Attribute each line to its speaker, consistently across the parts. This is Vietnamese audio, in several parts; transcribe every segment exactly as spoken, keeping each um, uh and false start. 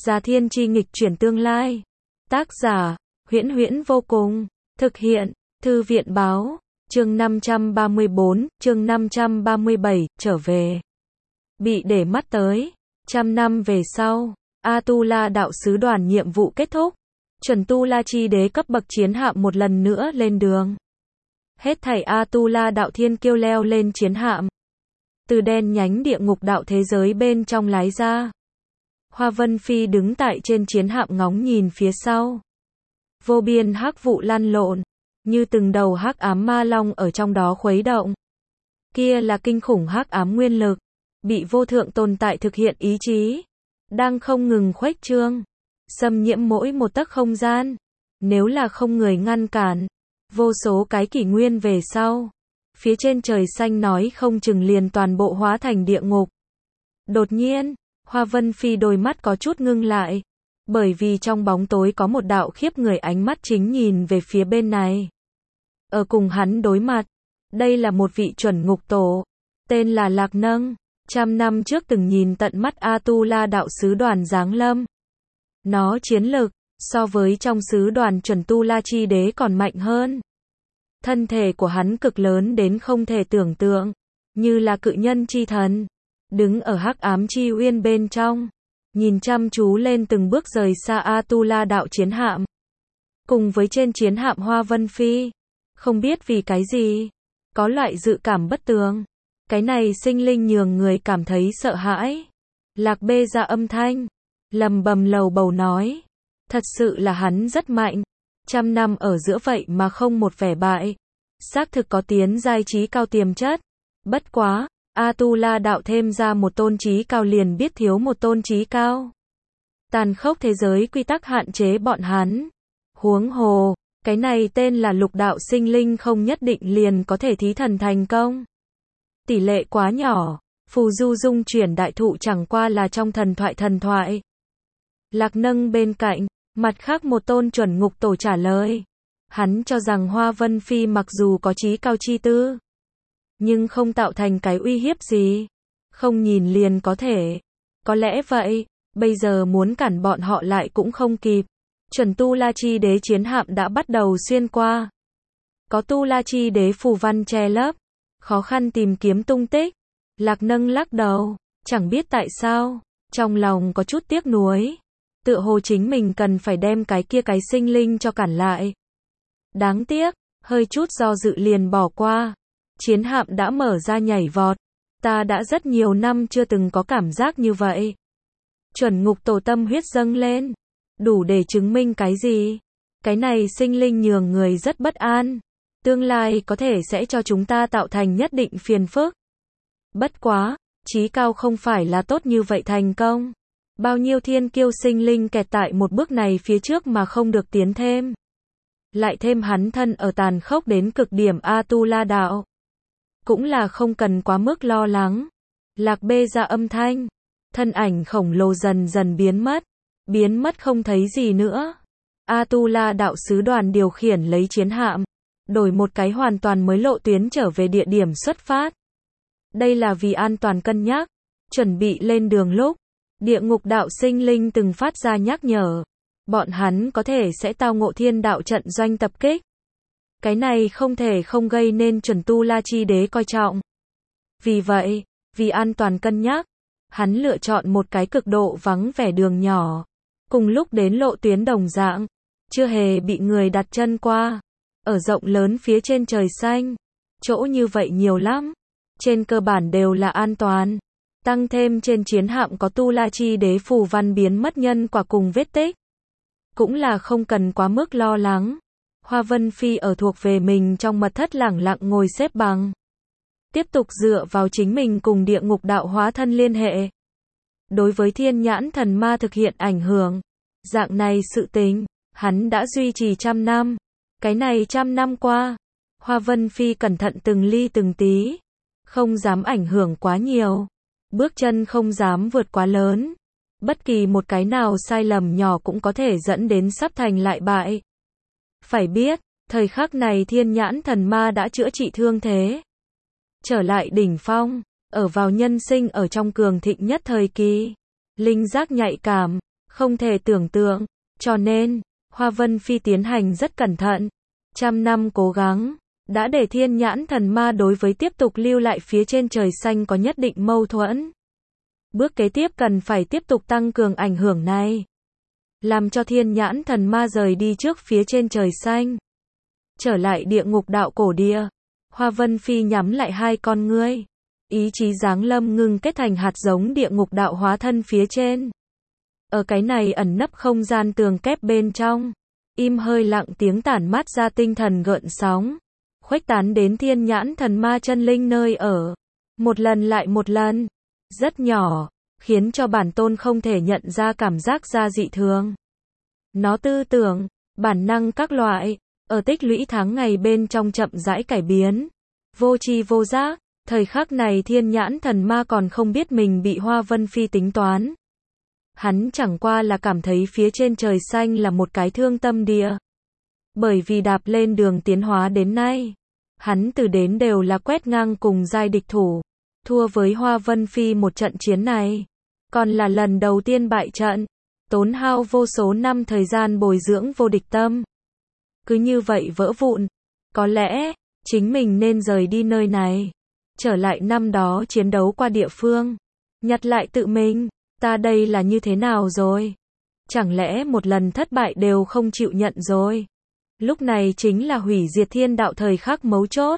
Speaker 1: Già Thiên Chi nghịch chuyển tương lai. Tác giả, Huyễn Huyễn vô cùng. Thực hiện, Thư viện báo. Chương năm trăm ba mươi tư, chương năm trăm ba mươi bảy, trở về. Bị để mắt tới. Trăm năm về sau, Atula đạo sứ đoàn nhiệm vụ kết thúc. Chuẩn Tu La Chi đế cấp bậc chiến hạm một lần nữa lên đường. Hết thảy Atula đạo thiên kiêu leo lên chiến hạm. Từ đen nhánh địa ngục đạo thế giới bên trong lái ra. Hoa Vân Phi đứng tại trên chiến hạm ngóng nhìn phía sau. Vô biên hắc vụ lăn lộn, như từng đầu hắc ám ma long ở trong đó khuấy động. Kia là kinh khủng hắc ám nguyên lực, bị vô thượng tồn tại thực hiện ý chí, đang không ngừng khuếch trương, xâm nhiễm mỗi một tấc không gian. Nếu là không người ngăn cản, vô số cái kỷ nguyên về sau, phía trên trời xanh nói không chừng liền toàn bộ hóa thành địa ngục. Đột nhiên, Hoa Vân Phi đôi mắt có chút ngưng lại, bởi vì trong bóng tối có một đạo khiếp người ánh mắt chính nhìn về phía bên này. Ở cùng hắn đối mặt, đây là một vị chuẩn ngục tổ, tên là Lạc Nâng, trăm năm trước từng nhìn tận mắt Atula đạo sứ đoàn giáng lâm. Nó chiến lực, so với trong sứ đoàn chuẩn Tu La Chi đế còn mạnh hơn. Thân thể của hắn cực lớn đến không thể tưởng tượng, như là cự nhân chi thần, đứng ở hắc ám chi uyên bên trong, nhìn chăm chú lên từng bước rời xa Atula đạo chiến hạm. Cùng với trên chiến hạm Hoa Vân Phi, không biết vì cái gì, có loại dự cảm bất tường. Cái này sinh linh nhường người cảm thấy sợ hãi. Lạc Bê ra âm thanh, lầm bầm lầu bầu nói, thật sự là hắn rất mạnh, trăm năm ở giữa vậy mà không một vẻ bại, xác thực có tiến giai trí cao tiềm chất. Bất quá, Atula đạo thêm ra một tôn trí cao liền biết thiếu một tôn trí cao. Tàn khốc thế giới quy tắc hạn chế bọn hắn. Huống hồ, cái này tên là lục đạo sinh linh không nhất định liền có thể thí thần thành công. Tỷ lệ quá nhỏ, phù du dung chuyển đại thụ chẳng qua là trong thần thoại thần thoại. Lạc Nâng bên cạnh, mặt khác một tôn chuẩn ngục tổ trả lời. Hắn cho rằng Hoa Vân Phi mặc dù có trí cao chi tư, nhưng không tạo thành cái uy hiếp gì. Không nhìn liền có thể. Có lẽ vậy, bây giờ muốn cản bọn họ lại cũng không kịp. Chuẩn Tu La Chi đế chiến hạm đã bắt đầu xuyên qua. Có Tu La Chi đế phù văn che lấp, khó khăn tìm kiếm tung tích. Lạc Nâng lắc đầu, chẳng biết tại sao, trong lòng có chút tiếc nuối. Tựa hồ chính mình cần phải đem cái kia cái sinh linh cho cản lại. Đáng tiếc, hơi chút do dự liền bỏ qua. Chiến hạm đã mở ra nhảy vọt. Ta đã rất nhiều năm chưa từng có cảm giác như vậy. Chuẩn ngục tổ tâm huyết dâng lên. Đủ để chứng minh cái gì? Cái này sinh linh nhường người rất bất an. Tương lai có thể sẽ cho chúng ta tạo thành nhất định phiền phức. Bất quá, trí cao không phải là tốt như vậy thành công. Bao nhiêu thiên kiêu sinh linh kẹt tại một bước này phía trước mà không được tiến thêm. Lại thêm hắn thân ở tàn khốc đến cực điểm Atula đạo. Cũng là không cần quá mức lo lắng. Lạc Bê ra âm thanh. Thân ảnh khổng lồ dần dần biến mất. Biến mất không thấy gì nữa. Atula đạo sứ đoàn điều khiển lấy chiến hạm. Đổi một cái hoàn toàn mới lộ tuyến trở về địa điểm xuất phát. Đây là vì an toàn cân nhắc. Chuẩn bị lên đường lúc. Địa ngục đạo sinh linh từng phát ra nhắc nhở. Bọn hắn có thể sẽ tao ngộ thiên đạo trận doanh tập kích. Cái này không thể không gây nên chuẩn Tu La Chi đế coi trọng. Vì vậy, vì an toàn cân nhắc, hắn lựa chọn một cái cực độ vắng vẻ đường nhỏ. Cùng lúc đến lộ tuyến đồng dạng, chưa hề bị người đặt chân qua. Ở rộng lớn phía trên trời xanh, chỗ như vậy nhiều lắm. Trên cơ bản đều là an toàn. Tăng thêm trên chiến hạm có Tu La Chi đế phù văn biến mất nhân quả cùng vết tích. Cũng là không cần quá mức lo lắng. Hoa Vân Phi ở thuộc về mình trong mật thất lẳng lặng ngồi xếp bằng. Tiếp tục dựa vào chính mình cùng địa ngục đạo hóa thân liên hệ. Đối với thiên nhãn thần ma thực hiện ảnh hưởng. Dạng này sự tình, hắn đã duy trì trăm năm. Cái này trăm năm qua, Hoa Vân Phi cẩn thận từng ly từng tí. Không dám ảnh hưởng quá nhiều. Bước chân không dám vượt quá lớn. Bất kỳ một cái nào sai lầm nhỏ cũng có thể dẫn đến sắp thành lại bại. Phải biết, thời khắc này thiên nhãn thần ma đã chữa trị thương thế. Trở lại đỉnh phong, ở vào nhân sinh ở trong cường thịnh nhất thời kỳ. Linh giác nhạy cảm, không thể tưởng tượng. Cho nên, Hoa Vân Phi tiến hành rất cẩn thận. Trăm năm cố gắng, đã để thiên nhãn thần ma đối với tiếp tục lưu lại phía trên trời xanh có nhất định mâu thuẫn. Bước kế tiếp cần phải tiếp tục tăng cường ảnh hưởng này. Làm cho thiên nhãn thần ma rời đi trước phía trên trời xanh. Trở lại địa ngục đạo cổ địa. Hoa Vân Phi nhắm lại hai con ngươi. Ý chí giáng lâm ngưng kết thành hạt giống địa ngục đạo hóa thân phía trên. Ở cái này ẩn nấp không gian tường kép bên trong. Im hơi lặng tiếng tản mát ra tinh thần gợn sóng. Khuếch tán đến thiên nhãn thần ma chân linh nơi ở. Một lần lại một lần. Rất nhỏ. Khiến cho bản tôn không thể nhận ra cảm giác ra dị thường. Nó tư tưởng, bản năng các loại. Ở tích lũy tháng ngày bên trong chậm rãi cải biến. Vô tri vô giác. Thời khắc này thiên nhãn thần ma còn không biết mình bị Hoa Vân Phi tính toán. Hắn chẳng qua là cảm thấy phía trên trời xanh là một cái thương tâm địa. Bởi vì đạp lên đường tiến hóa đến nay. Hắn từ đến đều là quét ngang cùng giai địch thủ. Thua với Hoa Vân Phi một trận chiến này. Còn là lần đầu tiên bại trận. Tốn hao vô số năm thời gian bồi dưỡng vô địch tâm. Cứ như vậy vỡ vụn. Có lẽ, chính mình nên rời đi nơi này. Trở lại năm đó chiến đấu qua địa phương. Nhặt lại tự mình. Ta đây là như thế nào rồi? Chẳng lẽ một lần thất bại đều không chịu nhận rồi? Lúc này chính là hủy diệt thiên đạo thời khắc mấu chốt.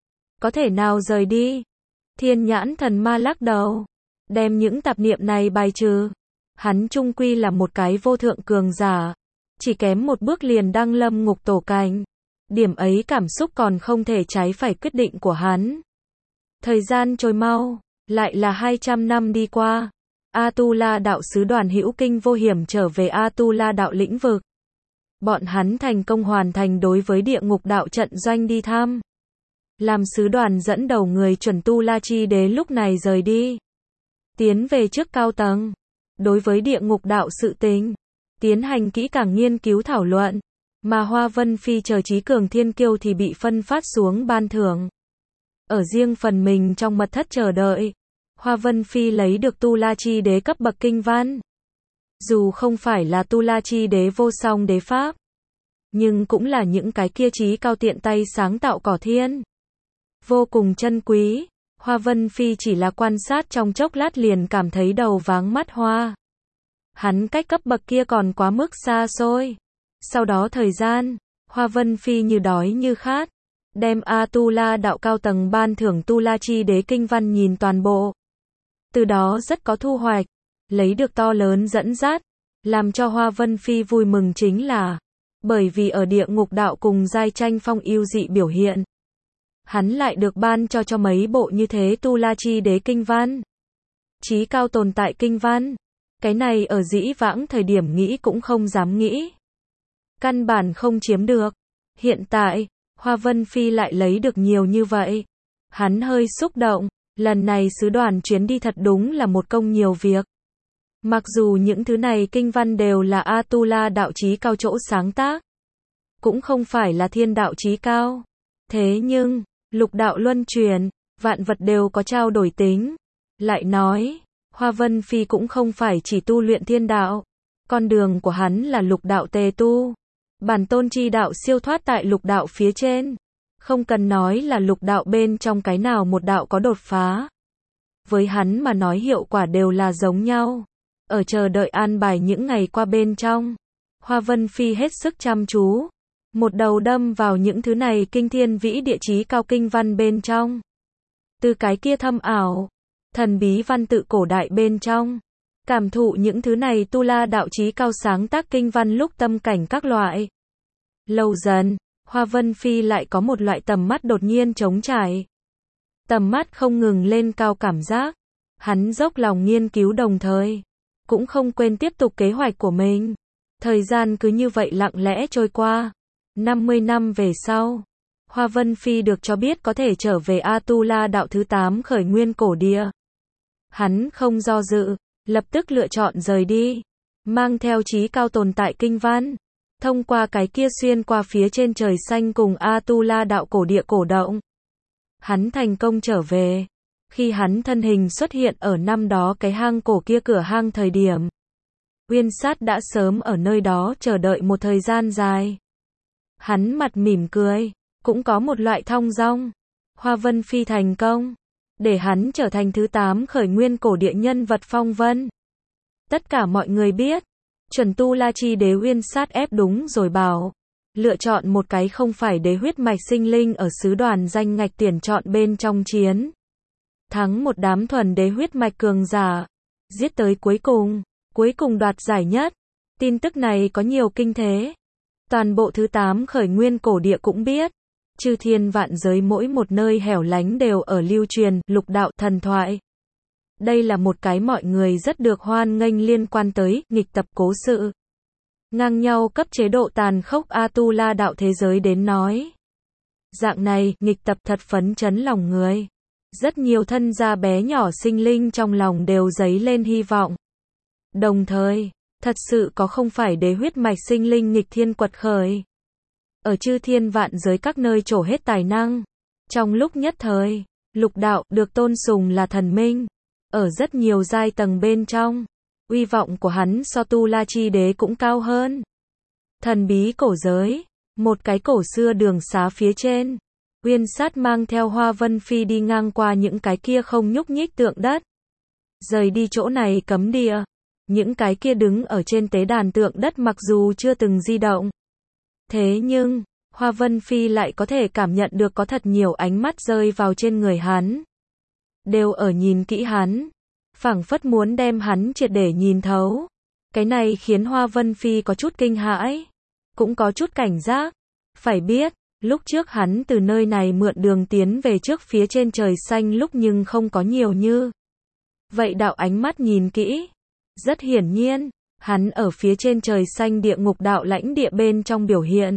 Speaker 1: Có thể nào rời đi? Thiên nhãn thần ma lắc đầu. Đem những tạp niệm này bài trừ. Hắn chung quy là một cái vô thượng cường giả. Chỉ kém một bước liền đăng lâm ngục tổ cảnh. Điểm ấy cảm xúc còn không thể trái phải quyết định của hắn. Thời gian trôi mau. Lại là hai trăm năm đi qua. Atula đạo sứ đoàn hữu kinh vô hiểm trở về Atula đạo lĩnh vực. Bọn hắn thành công hoàn thành đối với địa ngục đạo trận doanh đi thăm. Làm sứ đoàn dẫn đầu người chuẩn tu La Chi Đế lúc này rời đi. Tiến về trước cao tầng. Đối với địa ngục đạo sự tình. Tiến hành kỹ càng nghiên cứu thảo luận. Mà Hoa Vân Phi chờ trí cường thiên kiêu thì bị phân phát xuống ban thưởng. Ở riêng phần mình trong mật thất chờ đợi. Hoa Vân Phi lấy được Tu La Chi Đế cấp bậc kinh văn. Dù không phải là Tu La Chi Đế vô song đế pháp. Nhưng cũng là những cái kia trí cao tiện tay sáng tạo cỏ thiên. Vô cùng chân quý. Hoa Vân Phi chỉ là quan sát trong chốc lát liền cảm thấy đầu váng mắt hoa. Hắn cách cấp bậc kia còn quá mức xa xôi. Sau đó thời gian, Hoa Vân Phi như đói như khát. Đem Atula đạo cao tầng ban thưởng Tu La Chi Đế kinh văn nhìn toàn bộ. Từ đó rất có thu hoạch. Lấy được to lớn dẫn dắt. Làm cho Hoa Vân Phi vui mừng chính là. Bởi vì ở địa ngục đạo cùng giai tranh phong yêu dị biểu hiện. Hắn lại được ban cho cho mấy bộ như thế Tu La Chi Đế kinh văn. Chí cao tồn tại kinh văn. Cái này ở dĩ vãng thời điểm nghĩ cũng không dám nghĩ. Căn bản không chiếm được. Hiện tại, Hoa Vân Phi lại lấy được nhiều như vậy. Hắn hơi xúc động. Lần này sứ đoàn chuyến đi thật đúng là một công nhiều việc. Mặc dù những thứ này kinh văn đều là Atula đạo chí cao chỗ sáng tác. Cũng không phải là thiên đạo chí cao. Thế nhưng, lục đạo luân truyền, vạn vật đều có trao đổi tính. Lại nói, Hoa Vân Phi cũng không phải chỉ tu luyện thiên đạo. Con đường của hắn là lục đạo tề tu. Bản tôn chi đạo siêu thoát tại lục đạo phía trên. Không cần nói là lục đạo bên trong cái nào một đạo có đột phá. Với hắn mà nói hiệu quả đều là giống nhau. Ở chờ đợi an bài những ngày qua bên trong. Hoa Vân Phi hết sức chăm chú. Một đầu đâm vào những thứ này kinh thiên vĩ địa chí cao kinh văn bên trong. Từ cái kia thâm ảo, thần bí văn tự cổ đại bên trong. Cảm thụ những thứ này tu la đạo chí cao sáng tác kinh văn lúc tâm cảnh các loại. Lâu dần, Hoa Vân Phi lại có một loại tầm mắt đột nhiên trống trải. Tầm mắt không ngừng lên cao cảm giác. Hắn dốc lòng nghiên cứu đồng thời. Cũng không quên tiếp tục kế hoạch của mình. Thời gian cứ như vậy lặng lẽ trôi qua. năm mươi năm về sau, Hoa Vân Phi được cho biết có thể trở về Atula đạo thứ tám khởi nguyên cổ địa. Hắn không do dự, lập tức lựa chọn rời đi. Mang theo chí cao tồn tại kinh văn. Thông qua cái kia xuyên qua phía trên trời xanh cùng Atula đạo cổ địa cổ động. Hắn thành công trở về. Khi hắn thân hình xuất hiện ở năm đó cái hang cổ kia cửa hang thời điểm. Uyên Sát đã sớm ở nơi đó chờ đợi một thời gian dài. Hắn mặt mỉm cười, cũng có một loại thong dong. Hoa Vân Phi thành công, để hắn trở thành thứ tám khởi nguyên cổ địa nhân vật phong vân. Tất cả mọi người biết, chuẩn Tu La Chi Đế Uyên Sát ép đúng rồi bảo, lựa chọn một cái không phải đế huyết mạch sinh linh ở sứ đoàn danh ngạch tuyển chọn bên trong chiến. Thắng một đám thuần đế huyết mạch cường giả, giết tới cuối cùng, cuối cùng đoạt giải nhất. Tin tức này có nhiều kinh thế. Toàn bộ thứ tám khởi nguyên cổ địa cũng biết. Chư thiên vạn giới mỗi một nơi hẻo lánh đều ở lưu truyền lục đạo thần thoại. Đây là một cái mọi người rất được hoan nghênh liên quan tới nghịch tập cố sự. Ngang nhau cấp chế độ tàn khốc Atula đạo thế giới đến nói. Dạng này, nghịch tập thật phấn chấn lòng người. Rất nhiều thân gia bé nhỏ sinh linh trong lòng đều dấy lên hy vọng. Đồng thời, thật sự có không phải đế huyết mạch sinh linh nghịch thiên quật khởi. Ở chư thiên vạn giới các nơi trổ hết tài năng. Trong lúc nhất thời, lục đạo được tôn sùng là thần minh. Ở rất nhiều giai tầng bên trong, uy vọng của hắn so Tu La Chi Đế cũng cao hơn. Thần bí cổ giới, một cái cổ xưa đường xá phía trên. Uyên Sát mang theo Hoa Vân Phi đi ngang qua những cái kia không nhúc nhích tượng đất. Rời đi chỗ này cấm địa. Những cái kia đứng ở trên tế đàn tượng đất mặc dù chưa từng di động. Thế nhưng, Hoa Vân Phi lại có thể cảm nhận được có thật nhiều ánh mắt rơi vào trên người hắn. Đều ở nhìn kỹ hắn. Phảng phất muốn đem hắn triệt để nhìn thấu. Cái này khiến Hoa Vân Phi có chút kinh hãi. Cũng có chút cảnh giác. Phải biết, lúc trước hắn từ nơi này mượn đường tiến về trước phía trên trời xanh lúc nhưng không có nhiều như. Vậy đạo ánh mắt nhìn kỹ. Rất hiển nhiên, hắn ở phía trên trời xanh địa ngục đạo lãnh địa bên trong biểu hiện.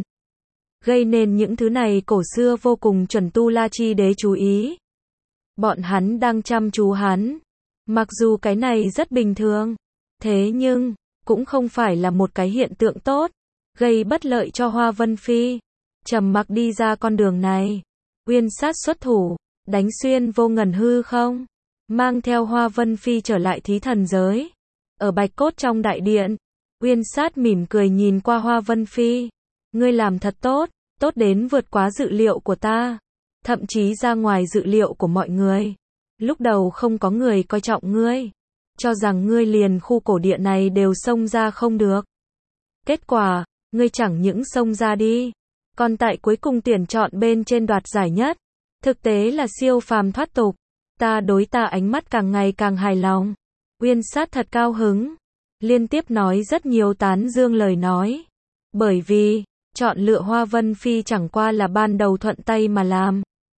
Speaker 1: Gây nên những thứ này cổ xưa vô cùng chuẩn Tu La Chi Đế chú ý. Bọn hắn đang chăm chú hắn. Mặc dù cái này rất bình thường. Thế nhưng, cũng không phải là một cái hiện tượng tốt. Gây bất lợi cho Hoa Vân Phi. Trầm mặc đi ra con đường này. Uyên Sát xuất thủ. Đánh xuyên vô ngần hư không. Mang theo Hoa Vân Phi trở lại thí thần giới. Ở bạch cốt trong đại điện. Uyên Sát mỉm cười nhìn qua Hoa Vân Phi. Ngươi làm thật tốt. Tốt đến vượt quá dự liệu của ta. Thậm chí ra ngoài dự liệu của mọi người. Lúc đầu không có người coi trọng ngươi. Cho rằng ngươi liền khu cổ địa này đều xông ra không được. Kết quả, ngươi chẳng những xông ra đi. Còn tại cuối cùng tuyển chọn bên trên đoạt giải nhất. Thực tế là siêu phàm thoát tục. Ta đối ta ánh mắt càng ngày càng hài lòng. Uyên Sát thật cao hứng. Liên tiếp nói rất nhiều tán dương lời nói. Bởi vì, chọn lựa Hoa Vân Phi chẳng qua là ban đầu thuận tay mà làm.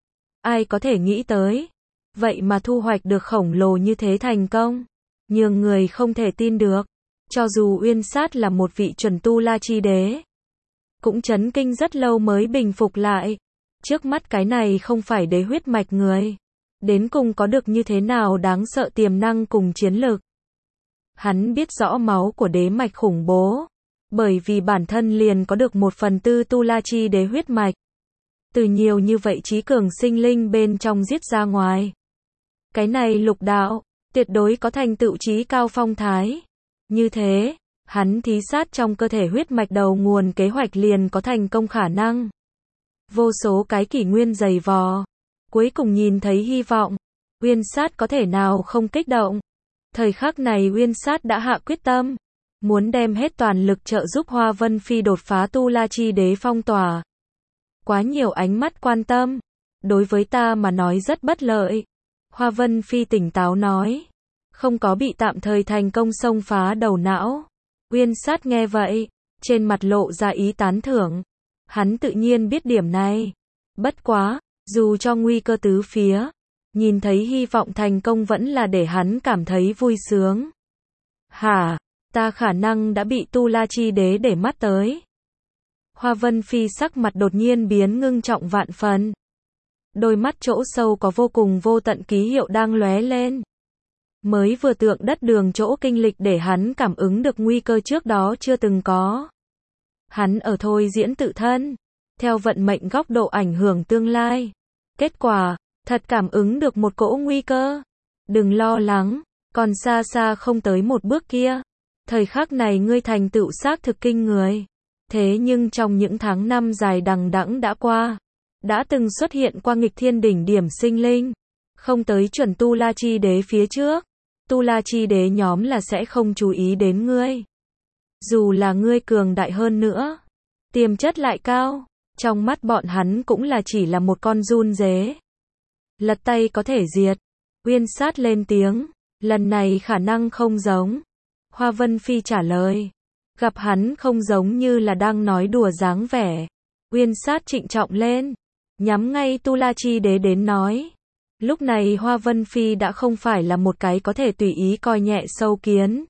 Speaker 1: Ai có thể nghĩ tới. Vậy mà thu hoạch được khổng lồ như thế thành công. Nhưng người không thể tin được. Cho dù Uyên Sát là một vị chuẩn Tu La Chi Đế. Cũng chấn kinh rất lâu mới bình phục lại. Trước mắt cái này không phải đế huyết mạch người. Đến cùng có được như thế nào đáng sợ tiềm năng cùng chiến lực. Hắn biết rõ máu của đế mạch khủng bố. Bởi vì bản thân liền có được một phần tư Tu La Chi Đế huyết mạch. Từ nhiều như vậy trí cường sinh linh bên trong giết ra ngoài. Cái này lục đạo, tuyệt đối có thành tựu trí cao phong thái. Như thế, hắn thí sát trong cơ thể huyết mạch đầu nguồn kế hoạch liền có thành công khả năng. Vô số cái kỷ nguyên dày vò. Cuối cùng nhìn thấy hy vọng. Uyên Sát có thể nào không kích động. Thời khắc này Uyên Sát đã hạ quyết tâm. Muốn đem hết toàn lực trợ giúp Hoa Vân Phi đột phá Tu La Chi Đế phong tỏa. Quá nhiều ánh mắt quan tâm. Đối với ta mà nói rất bất lợi. Hoa Vân Phi tỉnh táo nói. Không có bị tạm thời thành công xông phá đầu não. Uyên Sát nghe vậy. Trên mặt lộ ra ý tán thưởng. Hắn tự nhiên biết điểm này. Bất quá, dù cho nguy cơ tứ phía. Nhìn thấy hy vọng thành công vẫn là để hắn cảm thấy vui sướng. Hả? Ta khả năng đã bị Tu La Chi Đế để mắt tới. Hoa Vân Phi sắc mặt đột nhiên biến ngưng trọng vạn phần. Đôi mắt chỗ sâu có vô cùng vô tận ký hiệu đang lóe lên. Mới vừa tượng đất đường chỗ kinh lịch để hắn cảm ứng được nguy cơ trước đó chưa từng có. Hắn ở thôi diễn tự thân. Theo vận mệnh góc độ ảnh hưởng tương lai. Kết quả, thật cảm ứng được một cỗ nguy cơ. Đừng lo lắng, còn xa xa không tới một bước kia. Thời khắc này ngươi thành tựu xác thực kinh người. Thế nhưng trong những tháng năm dài đằng đẵng đã qua, đã từng xuất hiện qua nghịch thiên đỉnh điểm sinh linh, không tới chuẩn Tu La Chi Đế phía trước, Tu La Chi Đế nhóm là sẽ không chú ý đến ngươi. Dù là ngươi cường đại hơn nữa, tiềm chất lại cao, trong mắt bọn hắn cũng là chỉ là một con giun dế. Lật tay có thể diệt. Uyên Sát lên tiếng, lần này khả năng không giống. Hoa Vân Phi trả lời. Gặp hắn không giống như là đang nói đùa dáng vẻ. Uyên Sát trịnh trọng lên, nhắm ngay Tu La Chi Đế đến nói. Lúc này Hoa Vân Phi đã không phải là một cái có thể tùy ý coi nhẹ sâu kiến.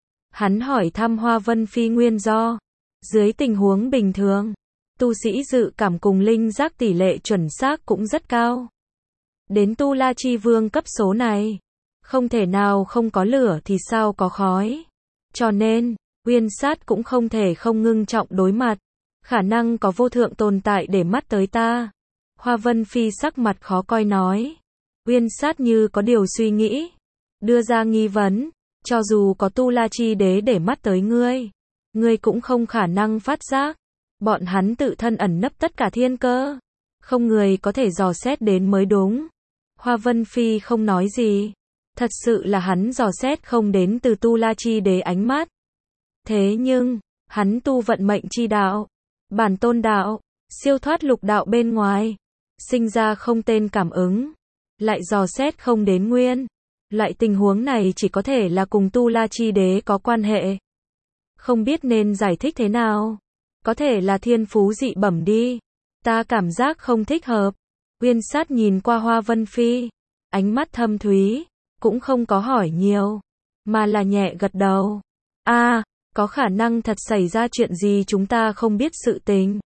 Speaker 1: Hắn hỏi thăm Hoa Vân Phi nguyên do. Dưới tình huống bình thường, tu sĩ dự cảm cùng linh giác tỷ lệ chuẩn xác cũng rất cao. Đến Tu La Chi Vương cấp số này, không thể nào không có lửa thì sao có khói. Cho nên, Uyên Sát cũng không thể không ngưng trọng đối mặt. Khả năng có vô thượng tồn tại để mắt tới ta. Hoa Vân Phi sắc mặt khó coi nói. Uyên Sát như có điều suy nghĩ, đưa ra nghi vấn. Cho dù có Tu La Chi Đế để mắt tới ngươi, ngươi cũng không khả năng phát giác. Bọn hắn tự thân ẩn nấp tất cả thiên cơ, không người có thể dò xét đến mới đúng. Hoa Vân Phi không nói gì. Thật sự là hắn dò xét không đến từ Tu La Chi Đế ánh mắt. Thế nhưng, hắn tu vận mệnh chi đạo, bản tôn đạo, siêu thoát lục đạo bên ngoài, sinh ra không tên cảm ứng, lại dò xét không đến nguyên. Loại tình huống này chỉ có thể là cùng Tu La Chi Đế có quan hệ. Không biết nên giải thích thế nào. Có thể là thiên phú dị bẩm đi. Ta cảm giác không thích hợp. Uyên Sát nhìn qua Hoa Vân Phi, ánh mắt thâm thúy, cũng không có hỏi nhiều, mà là nhẹ gật đầu. A, à, có khả năng thật xảy ra chuyện gì chúng ta không biết sự tình.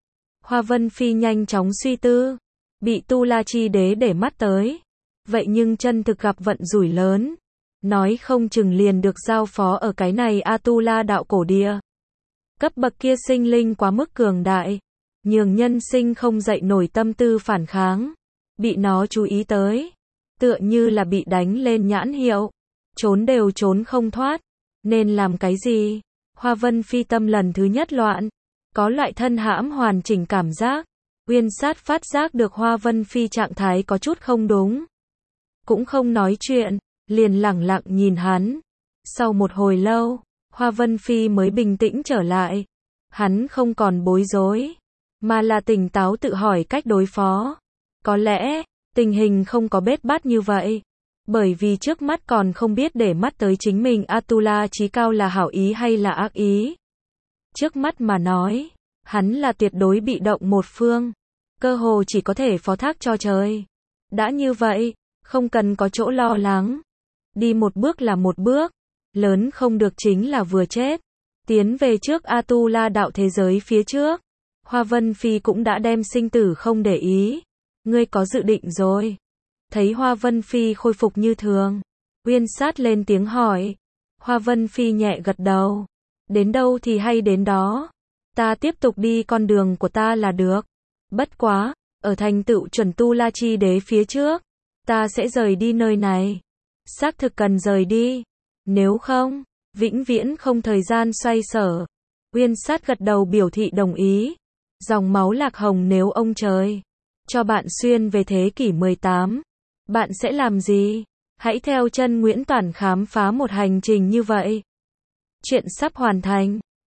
Speaker 1: Hoa Vân Phi nhanh chóng suy tư, bị Tu La Chi Đế để mắt tới. Vậy nhưng chân thực gặp vận rủi lớn, nói không chừng liền được giao phó ở cái này A Tu La đạo cổ địa. Cấp bậc kia sinh linh quá mức cường đại, nhường nhân sinh không dậy nổi tâm tư phản kháng, bị nó chú ý tới, tựa như là bị đánh lên nhãn hiệu, trốn đều trốn không thoát, nên làm cái gì? Hoa Vân Phi tâm lần thứ nhất loạn, có loại thân hãm hoàn chỉnh cảm giác. Uyên Sát phát giác được Hoa Vân Phi trạng thái có chút không đúng, cũng không nói chuyện, liền lẳng lặng nhìn hắn. Sau một hồi lâu, Hoa Vân Phi mới bình tĩnh trở lại. Hắn không còn bối rối, mà là tỉnh táo tự hỏi cách đối phó. Có lẽ, tình hình không có bết bát như vậy, bởi vì trước mắt còn không biết để mắt tới chính mình Atula chí cao là hảo ý hay là ác ý. Trước mắt mà nói, hắn là tuyệt đối bị động một phương, cơ hồ chỉ có thể phó thác cho trời. Đã như vậy, không cần có chỗ lo lắng. Đi một bước là một bước, lớn không được chính là vừa chết. Tiến về trước Atula đạo thế giới phía trước, Hoa Vân Phi cũng đã đem sinh tử không để ý. Ngươi có dự định rồi. Thấy Hoa Vân Phi khôi phục như thường, Uyên Sát lên tiếng hỏi. Hoa Vân Phi nhẹ gật đầu. Đến đâu thì hay đến đó. Ta tiếp tục đi con đường của ta là được. Bất quá, ở thành tựu chuẩn Tu La Chi Đế phía trước, ta sẽ rời đi nơi này. Xác thực cần rời đi. Nếu không, vĩnh viễn không thời gian xoay sở. Uyên Sát gật đầu biểu thị đồng ý. Dòng máu lạc hồng nếu ông trời cho bạn xuyên về thế kỷ mười tám, bạn sẽ làm gì? Hãy theo chân Nguyễn Toản khám phá một hành trình như vậy. Chuyện sắp hoàn thành.